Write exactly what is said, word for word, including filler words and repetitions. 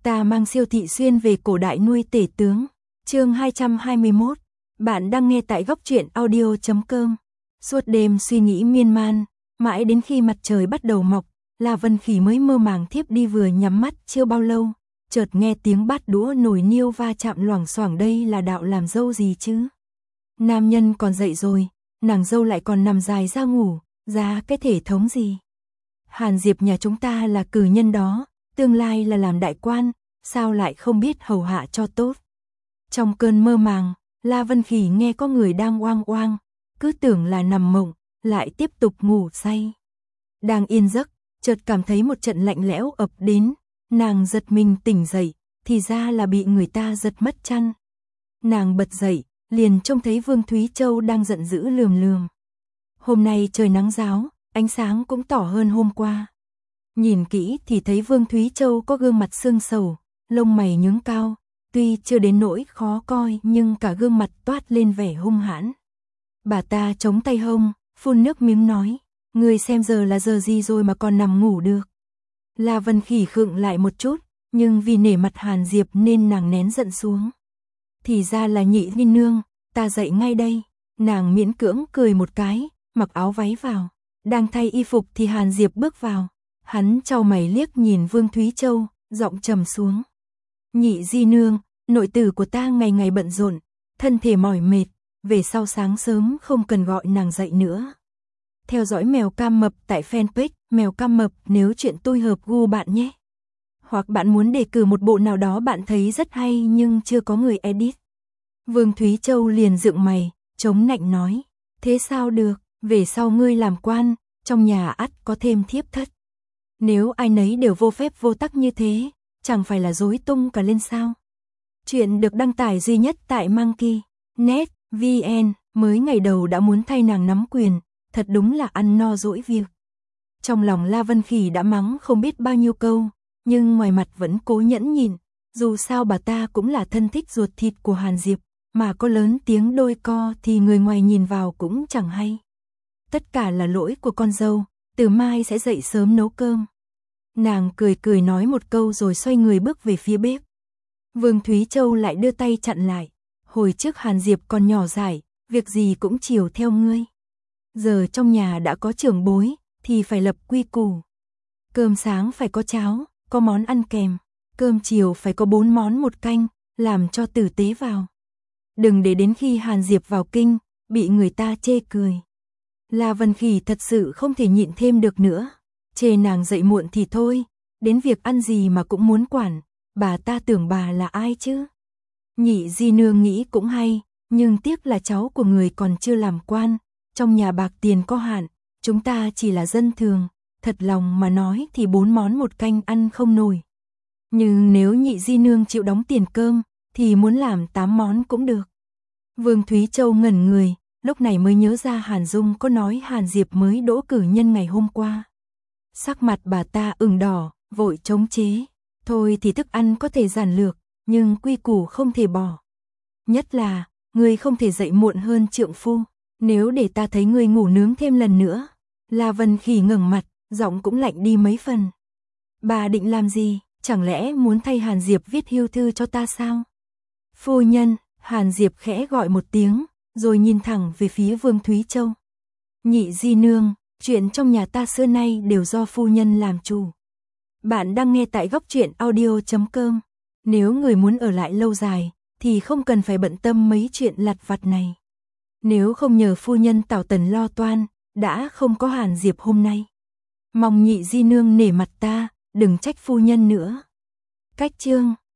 Ta mang siêu thị xuyên về cổ đại nuôi tể tướng. Chương hai trăm hai mươi mốt. Bạn đang nghe tại góc truyện audio chấm com. Suốt đêm suy nghĩ miên man, mãi đến khi mặt trời bắt đầu mọc, La Vân Khỉ mới mơ màng thiếp đi. Vừa nhắm mắt chưa bao lâu, chợt nghe tiếng bát đũa nồi niêu va chạm loảng xoảng. Đây là đạo làm dâu gì chứ? Nam nhân còn dậy rồi, nàng dâu lại còn nằm dài ra ngủ, ra cái thể thống gì? Hàn Diệp nhà chúng ta là cử nhân đó, tương lai là làm đại quan, sao lại không biết hầu hạ cho tốt? Trong cơn mơ màng, La Vân Khỉ nghe có người đang oang oang, cứ tưởng là nằm mộng, lại tiếp tục ngủ say. Đang yên giấc, chợt cảm thấy một trận lạnh lẽo ập đến, nàng giật mình tỉnh dậy, thì ra là bị người ta giật mất chăn. Nàng bật dậy, liền trông thấy Vương Thúy Châu đang giận dữ lườm lườm. Hôm nay trời nắng ráo, ánh sáng cũng tỏ hơn hôm qua. Nhìn kỹ thì thấy Vương Thúy Châu có gương mặt sương sầu, lông mày nhướng cao, tuy chưa đến nỗi khó coi nhưng cả gương mặt toát lên vẻ hung hãn. Bà ta chống tay hông, phun nước miếng nói, người xem giờ là giờ gì rồi mà còn nằm ngủ được. La Vân Khỉ khựng lại một chút, nhưng vì nể mặt Hàn Diệp nên nàng nén giận xuống. Thì ra là Nhị Di Nương, ta dậy ngay đây. Nàng miễn cưỡng cười một cái, mặc áo váy vào. Đang thay y phục thì Hàn Diệp bước vào. Hắn chau mày liếc nhìn Vương Thúy Châu, giọng trầm xuống. Nhị Di Nương, nội tử của ta ngày ngày bận rộn, thân thể mỏi mệt, về sau sáng sớm không cần gọi nàng dậy nữa. Theo dõi Mèo Cam Mập tại fanpage Mèo Cam Mập nếu chuyện tôi hợp gu bạn nhé. Hoặc bạn muốn đề cử một bộ nào đó bạn thấy rất hay nhưng chưa có người edit. Vương Thúy Châu liền dựng mày, chống nạnh nói, thế sao được, về sau ngươi làm quan, trong nhà ắt có thêm thiếp thất. Nếu ai nấy đều vô phép vô tắc như thế, chẳng phải là rối tung cả lên sao? Chuyện được đăng tải duy nhất tại Monkey chấm net vê en, mới ngày đầu đã muốn thay nàng nắm quyền, thật đúng là ăn no dỗi việc. Trong lòng La Vân Khỉ đã mắng không biết bao nhiêu câu, nhưng ngoài mặt vẫn cố nhẫn nhịn, dù sao bà ta cũng là thân thích ruột thịt của Hàn Diệp, mà có lớn tiếng đôi co thì người ngoài nhìn vào cũng chẳng hay. Tất cả là lỗi của con dâu, từ mai sẽ dậy sớm nấu cơm. Nàng cười cười nói một câu rồi xoay người bước về phía bếp. Vương Thúy Châu lại đưa tay chặn lại, hồi trước Hàn Diệp còn nhỏ dại, việc gì cũng chiều theo ngươi. Giờ trong nhà đã có trưởng bối, thì phải lập quy củ. Cơm sáng phải có cháo, có món ăn kèm, cơm chiều phải có bốn món một canh, làm cho tử tế vào. Đừng để đến khi Hàn Diệp vào kinh, bị người ta chê cười. La Vân Khỉ thật sự không thể nhịn thêm được nữa. Chê nàng dậy muộn thì thôi, đến việc ăn gì mà cũng muốn quản, bà ta tưởng bà là ai chứ? Nhị Di Nương nghĩ cũng hay, nhưng tiếc là cháu của người còn chưa làm quan, trong nhà bạc tiền có hạn, chúng ta chỉ là dân thường, thật lòng mà nói thì bốn món một canh ăn không nổi. Nhưng nếu Nhị Di Nương chịu đóng tiền cơm, thì muốn làm tám món cũng được. Vương Thúy Châu ngẩn người, lúc này mới nhớ ra Hàn Dung có nói Hàn Diệp mới đỗ cử nhân ngày hôm qua. Sắc mặt bà ta ửng đỏ, vội chống chế. Thôi thì thức ăn có thể giản lược, nhưng quy củ không thể bỏ. Nhất là, ngươi không thể dậy muộn hơn trượng phu. Nếu để ta thấy ngươi ngủ nướng thêm lần nữa. La Vân Khỉ ngẩng mặt, giọng cũng lạnh đi mấy phần. Bà định làm gì, chẳng lẽ muốn thay Hàn Diệp viết hưu thư cho ta sao? Phu nhân, Hàn Diệp khẽ gọi một tiếng, rồi nhìn thẳng về phía Vương Thúy Châu. Nhị Di Nương, chuyện trong nhà ta xưa nay đều do phu nhân làm chủ. Bạn đang nghe tại góc truyện audio chấm com. Nếu người muốn ở lại lâu dài, thì không cần phải bận tâm mấy chuyện lặt vặt này. Nếu không nhờ phu nhân Tảo Tần lo toan, đã không có Hàn Diệp hôm nay. Mong Nhị Di Nương nể mặt ta, đừng trách phu nhân nữa. Cách chương